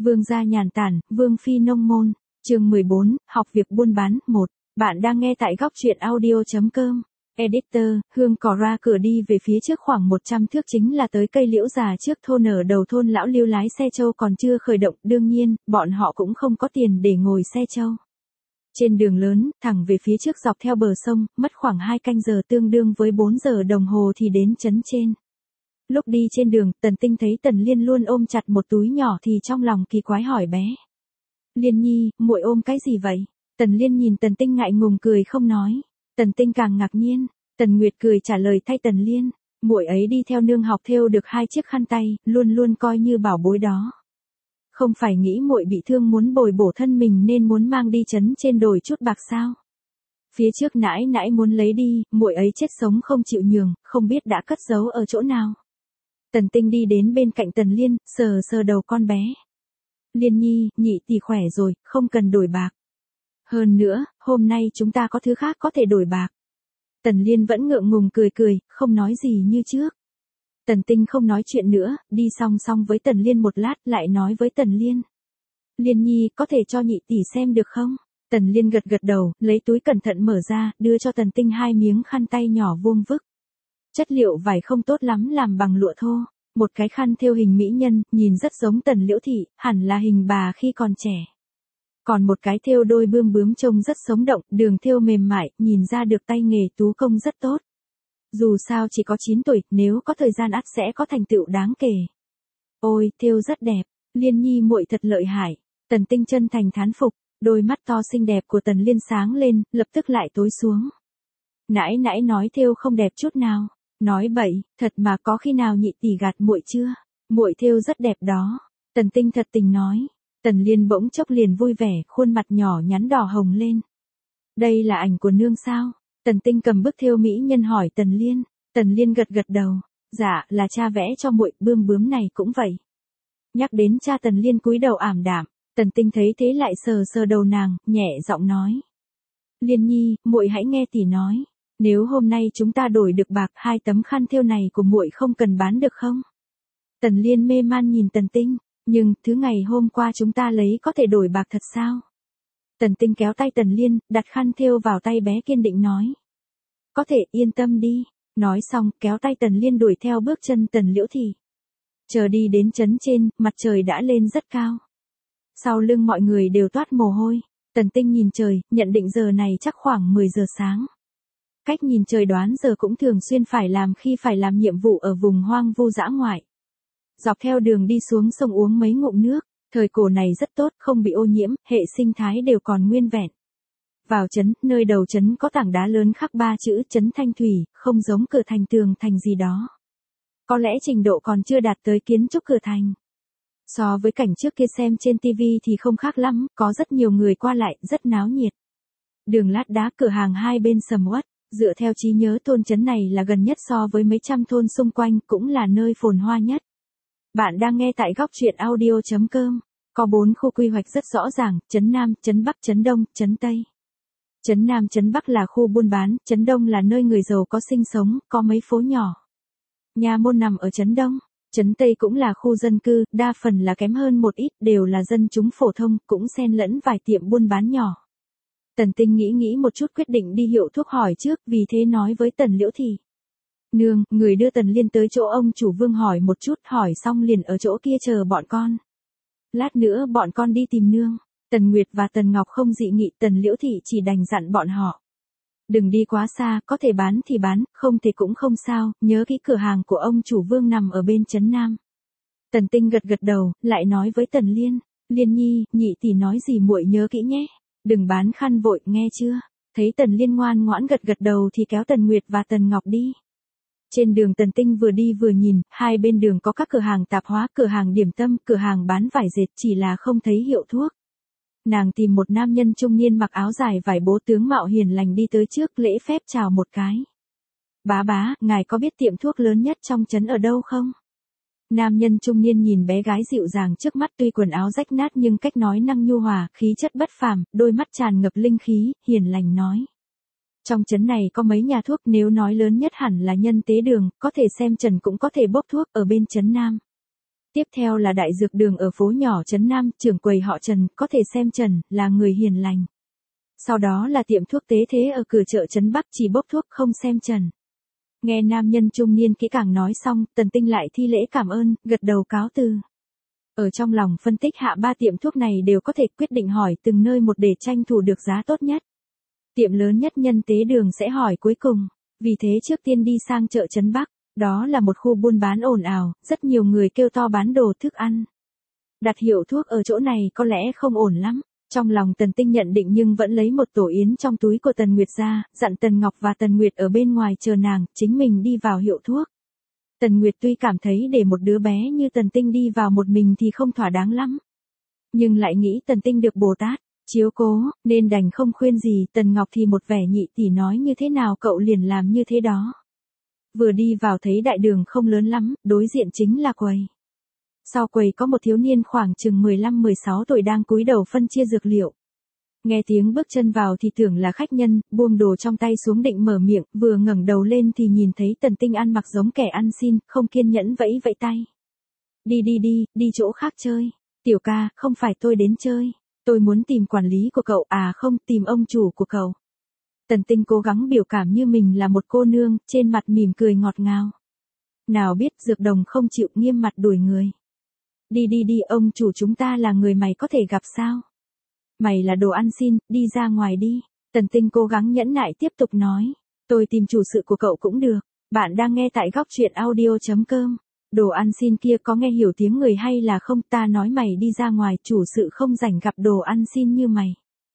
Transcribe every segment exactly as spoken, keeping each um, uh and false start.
Vương gia nhàn tản, Vương phi nông môn. Chương mười bốn, học việc buôn bán. một. Bạn đang nghe tại góc truyện audio chấm com. Editor, Hương cỏ ra cửa đi về phía trước khoảng một trăm thước chính là tới cây liễu già trước thôn. Ở đầu thôn lão Lưu lái xe trâu còn chưa khởi động, đương nhiên, bọn họ cũng không có tiền để ngồi xe trâu. Trên đường lớn, thẳng về phía trước dọc theo bờ sông, mất khoảng hai canh giờ tương đương với bốn giờ đồng hồ thì đến trấn trên. Lúc đi trên đường, Tần Tinh thấy Tần Liên luôn ôm chặt một túi nhỏ thì trong lòng kỳ quái hỏi bé. Liên nhi, muội ôm cái gì vậy? Tần Liên nhìn Tần Tinh ngại ngùng cười không nói. Tần Tinh càng ngạc nhiên. Tần Nguyệt cười trả lời thay Tần Liên. Muội ấy đi theo nương học thêu được hai chiếc khăn tay, luôn luôn coi như bảo bối đó. Không phải nghĩ muội bị thương muốn bồi bổ thân mình nên muốn mang đi trấn trên đổi chút bạc sao? Phía trước nãi nãi muốn lấy đi, muội ấy chết sống không chịu nhường, không biết đã cất giấu ở chỗ nào. Tần Tinh đi đến bên cạnh Tần Liên, sờ sờ đầu con bé. Liên nhi, nhị tỷ khỏe rồi, không cần đổi bạc. Hơn nữa, hôm nay chúng ta có thứ khác có thể đổi bạc. Tần Liên vẫn ngượng ngùng cười cười, không nói gì như trước. Tần Tinh không nói chuyện nữa, đi song song với Tần Liên một lát lại nói với Tần Liên. Liên nhi, có thể cho nhị tỷ xem được không? Tần Liên gật gật đầu, lấy túi cẩn thận mở ra, đưa cho Tần Tinh hai miếng khăn tay nhỏ vuông vức. Chất liệu vải không tốt lắm làm bằng lụa thô. Một cái khăn thêu hình mỹ nhân, nhìn rất giống Tần Liễu Thị, hẳn là hình bà khi còn trẻ. Còn một cái thêu đôi bươm bướm trông rất sống động, đường thêu mềm mại, nhìn ra được tay nghề tú công rất tốt. Dù sao chỉ có chín tuổi, nếu có thời gian ắt sẽ có thành tựu đáng kể. Ôi, thêu rất đẹp, Liên nhi muội thật lợi hại. Tần Tinh chân thành thán phục, đôi mắt to xinh đẹp của Tần Liên sáng lên, lập tức lại tối xuống. Nãi nãi nói thêu không đẹp chút nào. Nói bậy, thật mà có khi nào nhị tỷ gạt muội chưa? Muội thêu rất đẹp đó. Tần Tinh thật tình nói. Tần Liên bỗng chốc liền vui vẻ, khuôn mặt nhỏ nhắn đỏ hồng lên. Đây là ảnh của nương sao? Tần Tinh cầm bức thêu mỹ nhân hỏi Tần Liên. Tần Liên gật gật đầu. Dạ, là cha vẽ cho muội, bươm bướm này cũng vậy. Nhắc đến cha Tần Liên cúi đầu ảm đạm. Tần Tinh thấy thế lại sờ sờ đầu nàng, nhẹ giọng nói. Liên nhi, muội hãy nghe tỷ nói. Nếu hôm nay chúng ta đổi được bạc, hai tấm khăn thêu này của muội không cần bán được không? Tần Liên mê man nhìn Tần Tinh, nhưng thứ ngày hôm qua chúng ta lấy có thể đổi bạc thật sao? Tần Tinh kéo tay Tần Liên, đặt khăn thêu vào tay bé kiên định nói. Có thể, yên tâm đi. Nói xong, kéo tay Tần Liên đuổi theo bước chân Tần Liễu Thị. Chờ đi đến trấn trên, mặt trời đã lên rất cao. Sau lưng mọi người đều toát mồ hôi. Tần Tinh nhìn trời, nhận định giờ này chắc khoảng mười giờ sáng. Cách nhìn trời đoán giờ cũng thường xuyên phải làm khi phải làm nhiệm vụ ở vùng hoang vu dã ngoại. Dọc theo đường đi xuống sông uống mấy ngụm nước, thời cổ này rất tốt, không bị ô nhiễm, hệ sinh thái đều còn nguyên vẹn. Vào trấn, nơi đầu trấn có tảng đá lớn khắc ba chữ trấn Thanh Thủy, không giống cửa thành tường thành gì đó. Có lẽ trình độ còn chưa đạt tới kiến trúc cửa thành. So với cảnh trước kia xem trên tivi thì không khác lắm, có rất nhiều người qua lại, rất náo nhiệt. Đường lát đá cửa hàng hai bên sầm uất. Dựa theo trí nhớ thôn trấn này là gần nhất so với mấy trăm thôn xung quanh, cũng là nơi phồn hoa nhất. Bạn đang nghe tại góc truyện audio chấm com. Có bốn khu quy hoạch rất rõ ràng, trấn Nam, trấn Bắc, trấn Đông, trấn Tây. Trấn Nam, trấn Bắc là khu buôn bán, trấn Đông là nơi người giàu có sinh sống, có mấy phố nhỏ. Nhà môn nằm ở trấn Đông. Trấn Tây cũng là khu dân cư, đa phần là kém hơn một ít, đều là dân chúng phổ thông, cũng xen lẫn vài tiệm buôn bán nhỏ. Tần Tinh nghĩ nghĩ một chút quyết định đi hiệu thuốc hỏi trước, vì thế nói với Tần Liễu Thị. Nương, người đưa Tần Liên tới chỗ ông chủ Vương hỏi một chút, hỏi xong liền ở chỗ kia chờ bọn con. Lát nữa bọn con đi tìm nương. Tần Nguyệt và Tần Ngọc không dị nghị, Tần Liễu Thị chỉ đành dặn bọn họ. Đừng đi quá xa, có thể bán thì bán, không thể cũng không sao, nhớ kỹ cửa hàng của ông chủ Vương nằm ở bên trấn Nam. Tần Tinh gật gật đầu, lại nói với Tần Liên. Liên nhi, nhị tỷ nói gì muội nhớ kỹ nhé. Đừng bán khăn vội, nghe chưa? Thấy Tần Liên ngoan ngoãn gật gật đầu thì kéo Tần Nguyệt và Tần Ngọc đi. Trên đường Tần Tinh vừa đi vừa nhìn, hai bên đường có các cửa hàng tạp hóa, cửa hàng điểm tâm, cửa hàng bán vải dệt, chỉ là không thấy hiệu thuốc. Nàng tìm một nam nhân trung niên mặc áo dài vải bố tướng mạo hiền lành đi tới trước, lễ phép chào một cái. Bá bá, ngài có biết tiệm thuốc lớn nhất trong trấn ở đâu không? Nam nhân trung niên nhìn bé gái dịu dàng trước mắt, tuy quần áo rách nát nhưng cách nói năng nhu hòa, khí chất bất phàm, đôi mắt tràn ngập linh khí, hiền lành nói. Trong trấn này có mấy nhà thuốc, nếu nói lớn nhất hẳn là Nhân Tế Đường, có thể xem trần cũng có thể bốc thuốc, ở bên trấn Nam. Tiếp theo là đại dược đường ở phố nhỏ Trấn Nam, trưởng quầy họ Trần, có thể xem Trần, là người hiền lành. Sau đó là tiệm thuốc Tế Thế ở cửa chợ Trấn Bắc, chỉ bốc thuốc không xem Trần. Nghe nam nhân trung niên kỹ càng nói xong, Tần Tinh lại thi lễ cảm ơn, gật đầu cáo từ. Ở trong lòng phân tích hạ ba tiệm thuốc này đều có thể quyết định hỏi từng nơi một để tranh thủ được giá tốt nhất. Tiệm lớn nhất Nhân Tế Đường sẽ hỏi cuối cùng, vì thế trước tiên đi sang chợ Trấn Bắc, đó là một khu buôn bán ồn ào, rất nhiều người kêu to bán đồ thức ăn. Đặt hiệu thuốc ở chỗ này có lẽ không ổn lắm. Trong lòng Tần Tinh nhận định nhưng vẫn lấy một tổ yến trong túi của Tần Nguyệt ra, dặn Tần Ngọc và Tần Nguyệt ở bên ngoài chờ nàng, chính mình đi vào hiệu thuốc. Tần Nguyệt tuy cảm thấy để một đứa bé như Tần Tinh đi vào một mình thì không thỏa đáng lắm. Nhưng lại nghĩ Tần Tinh được Bồ Tát chiếu cố, nên đành không khuyên gì. Tần Ngọc thì một vẻ nhị tỷ nói như thế nào cậu liền làm như thế đó. Vừa đi vào thấy đại đường không lớn lắm, đối diện chính là quầy. Sau quầy có một thiếu niên khoảng chừng mười lăm mười sáu tuổi đang cúi đầu phân chia dược liệu. Nghe tiếng bước chân vào thì tưởng là khách nhân, buông đồ trong tay xuống định mở miệng, vừa ngẩng đầu lên thì nhìn thấy Tần Tinh ăn mặc giống kẻ ăn xin, không kiên nhẫn vẫy vẫy tay. Đi đi đi, đi chỗ khác chơi. Tiểu ca, không phải tôi đến chơi. Tôi muốn tìm quản lý của cậu, à không, tìm ông chủ của cậu. Tần Tinh cố gắng biểu cảm như mình là một cô nương, trên mặt mỉm cười ngọt ngào. Nào biết dược đồng không chịu, nghiêm mặt đuổi người. Đi đi đi, ông chủ chúng ta là người mày có thể gặp sao? Mày là đồ ăn xin, đi ra ngoài đi. Tần Tinh cố gắng nhẫn nại tiếp tục nói. Tôi tìm chủ sự của cậu cũng được. Bạn đang nghe tại góc truyện audio chấm com. Đồ ăn xin kia có nghe hiểu tiếng người hay là không? Ta nói mày đi ra ngoài, chủ sự không rảnh gặp đồ ăn xin như mày.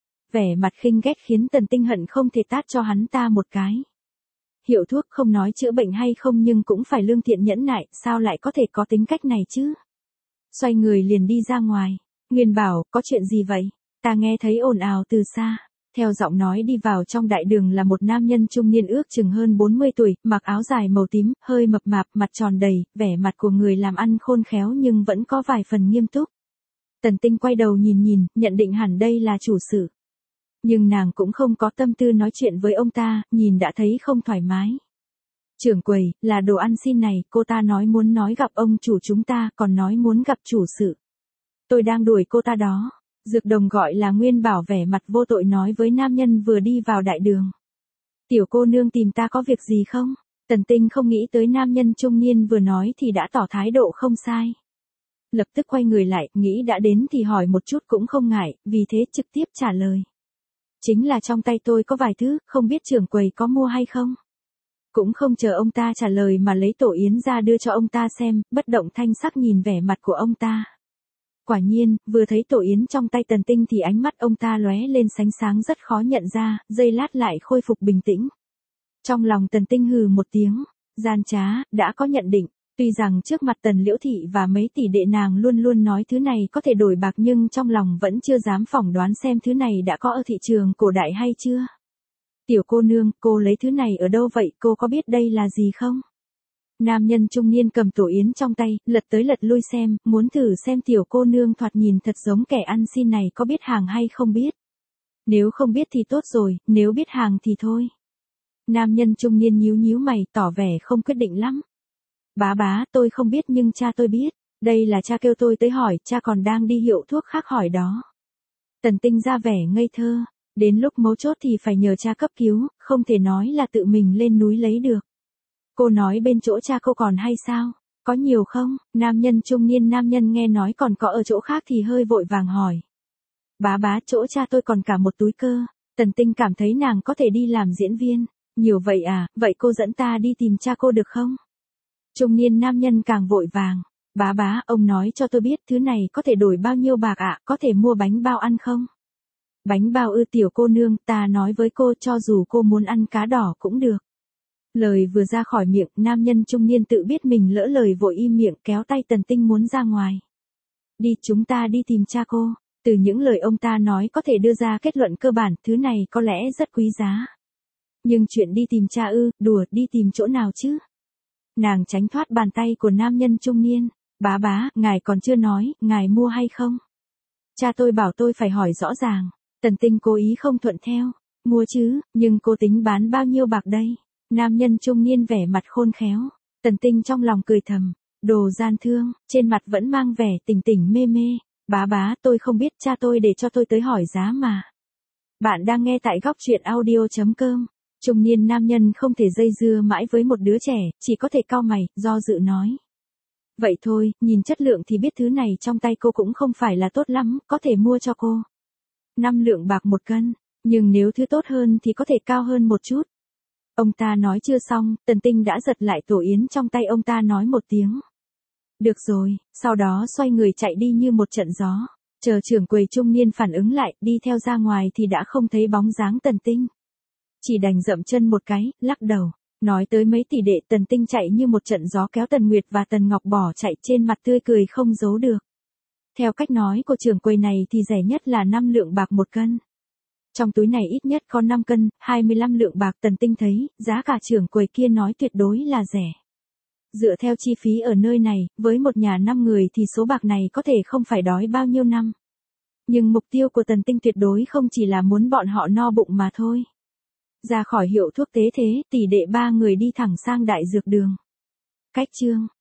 Vẻ mặt khinh ghét khiến Tần Tinh hận không thể tát cho hắn ta một cái. Hiệu thuốc không nói chữa bệnh hay không nhưng cũng phải lương thiện nhẫn nại, sao lại có thể có tính cách này chứ? Xoay người liền đi ra ngoài. Nguyên bảo, có chuyện gì vậy? Ta nghe thấy ồn ào từ xa. Theo giọng nói đi vào trong đại đường là một nam nhân trung niên ước chừng hơn bốn mươi tuổi, mặc áo dài màu tím, hơi mập mạp, mặt tròn đầy, vẻ mặt của người làm ăn khôn khéo nhưng vẫn có vài phần nghiêm túc. Tần Tinh quay đầu nhìn nhìn, nhận định hẳn đây là chủ sự. Nhưng nàng cũng không có tâm tư nói chuyện với ông ta, nhìn đã thấy không thoải mái. Trưởng quầy, là đồ ăn xin này, cô ta nói muốn nói gặp ông chủ chúng ta, còn nói muốn gặp chủ sự. Tôi đang đuổi cô ta đó. Dược đồng gọi là Nguyên Bảo vẻ mặt vô tội nói với nam nhân vừa đi vào đại đường. Tiểu cô nương tìm ta có việc gì không? Tần Tinh không nghĩ tới nam nhân trung niên vừa nói thì đã tỏ thái độ không sai. Lập tức quay người lại, nghĩ đã đến thì hỏi một chút cũng không ngại, vì thế trực tiếp trả lời. Chính là trong tay tôi có vài thứ, không biết trưởng quầy có mua hay không? Cũng không chờ ông ta trả lời mà lấy tổ yến ra đưa cho ông ta xem, bất động thanh sắc nhìn vẻ mặt của ông ta. Quả nhiên, vừa thấy tổ yến trong tay Tần Tinh thì ánh mắt ông ta lóe lên sánh sáng rất khó nhận ra, giây lát lại khôi phục bình tĩnh. Trong lòng Tần Tinh hừ một tiếng, gian trá, đã có nhận định, tuy rằng trước mặt Tần Liễu Thị và mấy tỷ đệ nàng luôn luôn nói thứ này có thể đổi bạc nhưng trong lòng vẫn chưa dám phỏng đoán xem thứ này đã có ở thị trường cổ đại hay chưa. Tiểu cô nương, cô lấy thứ này ở đâu vậy, cô có biết đây là gì không? Nam nhân trung niên cầm tổ yến trong tay, lật tới lật lui xem, muốn thử xem tiểu cô nương thoạt nhìn thật giống kẻ ăn xin này có biết hàng hay không biết. Nếu không biết thì tốt rồi, nếu biết hàng thì thôi. Nam nhân trung niên nhíu nhíu mày, tỏ vẻ không quyết định lắm. Bá bá, tôi không biết nhưng cha tôi biết. Đây là cha kêu tôi tới hỏi, cha còn đang đi hiệu thuốc khác hỏi đó. Tần Tinh ra vẻ ngây thơ. Đến lúc mấu chốt thì phải nhờ cha cấp cứu, không thể nói là tự mình lên núi lấy được. Cô nói bên chỗ cha cô còn hay sao? Có nhiều không? Nam nhân trung niên nam nhân nghe nói còn có ở chỗ khác thì hơi vội vàng hỏi. Bá bá, chỗ cha tôi còn cả một túi cơ. Tần Tinh cảm thấy nàng có thể đi làm diễn viên. Nhiều vậy à, vậy cô dẫn ta đi tìm cha cô được không? Trung niên nam nhân càng vội vàng. Bá bá, ông nói cho tôi biết thứ này có thể đổi bao nhiêu bạc ạ, à? Có thể mua bánh bao ăn không? Bánh bao ư? Tiểu cô nương, ta nói với cô cho dù cô muốn ăn cá đỏ cũng được. Lời vừa ra khỏi miệng, nam nhân trung niên tự biết mình lỡ lời vội im miệng kéo tay Tần Tinh muốn ra ngoài. Đi, chúng ta đi tìm cha cô. Từ những lời ông ta nói có thể đưa ra kết luận cơ bản, thứ này có lẽ rất quý giá. Nhưng chuyện đi tìm cha ư, đùa, đi tìm chỗ nào chứ? Nàng tránh thoát bàn tay của nam nhân trung niên. Bá bá, ngài còn chưa nói, ngài mua hay không? Cha tôi bảo tôi phải hỏi rõ ràng. Tần Tinh cố ý không thuận theo. Mua chứ, nhưng cô tính bán bao nhiêu bạc đây? Nam nhân trung niên vẻ mặt khôn khéo. Tần Tinh trong lòng cười thầm. Đồ gian thương, trên mặt vẫn mang vẻ tỉnh tỉnh mê mê. Bá bá, tôi không biết, cha tôi để cho tôi tới hỏi giá mà. Bạn đang nghe tại góc truyện audio.com. Trung niên nam nhân không thể dây dưa mãi với một đứa trẻ, chỉ có thể cau mày, do dự nói. Vậy thôi, nhìn chất lượng thì biết thứ này trong tay cô cũng không phải là tốt lắm, có thể mua cho cô. Năm lượng bạc một cân, nhưng nếu thứ tốt hơn thì có thể cao hơn một chút. Ông ta nói chưa xong, Tần Tinh đã giật lại tổ yến trong tay ông ta nói một tiếng. Được rồi, sau đó xoay người chạy đi như một trận gió. Chờ trưởng quầy trung niên phản ứng lại, đi theo ra ngoài thì đã không thấy bóng dáng Tần Tinh. Chỉ đành dậm chân một cái, lắc đầu. Nói tới mấy tỷ đệ, Tần Tinh chạy như một trận gió kéo Tần Nguyệt và Tần Ngọc bỏ chạy, trên mặt tươi cười không giấu được. Theo cách nói của trưởng quầy này thì rẻ nhất là năm lượng bạc một cân. Trong túi này ít nhất có năm cân, hai mươi lăm lượng bạc. Tần Tinh thấy, giá cả trưởng quầy kia nói tuyệt đối là rẻ. Dựa theo chi phí ở nơi này, với một nhà năm người thì số bạc này có thể không phải đói bao nhiêu năm. Nhưng mục tiêu của Tần Tinh tuyệt đối không chỉ là muốn bọn họ no bụng mà thôi. Ra khỏi hiệu thuốc tế thế, tỷ đệ ba người đi thẳng sang đại dược đường. Cách chương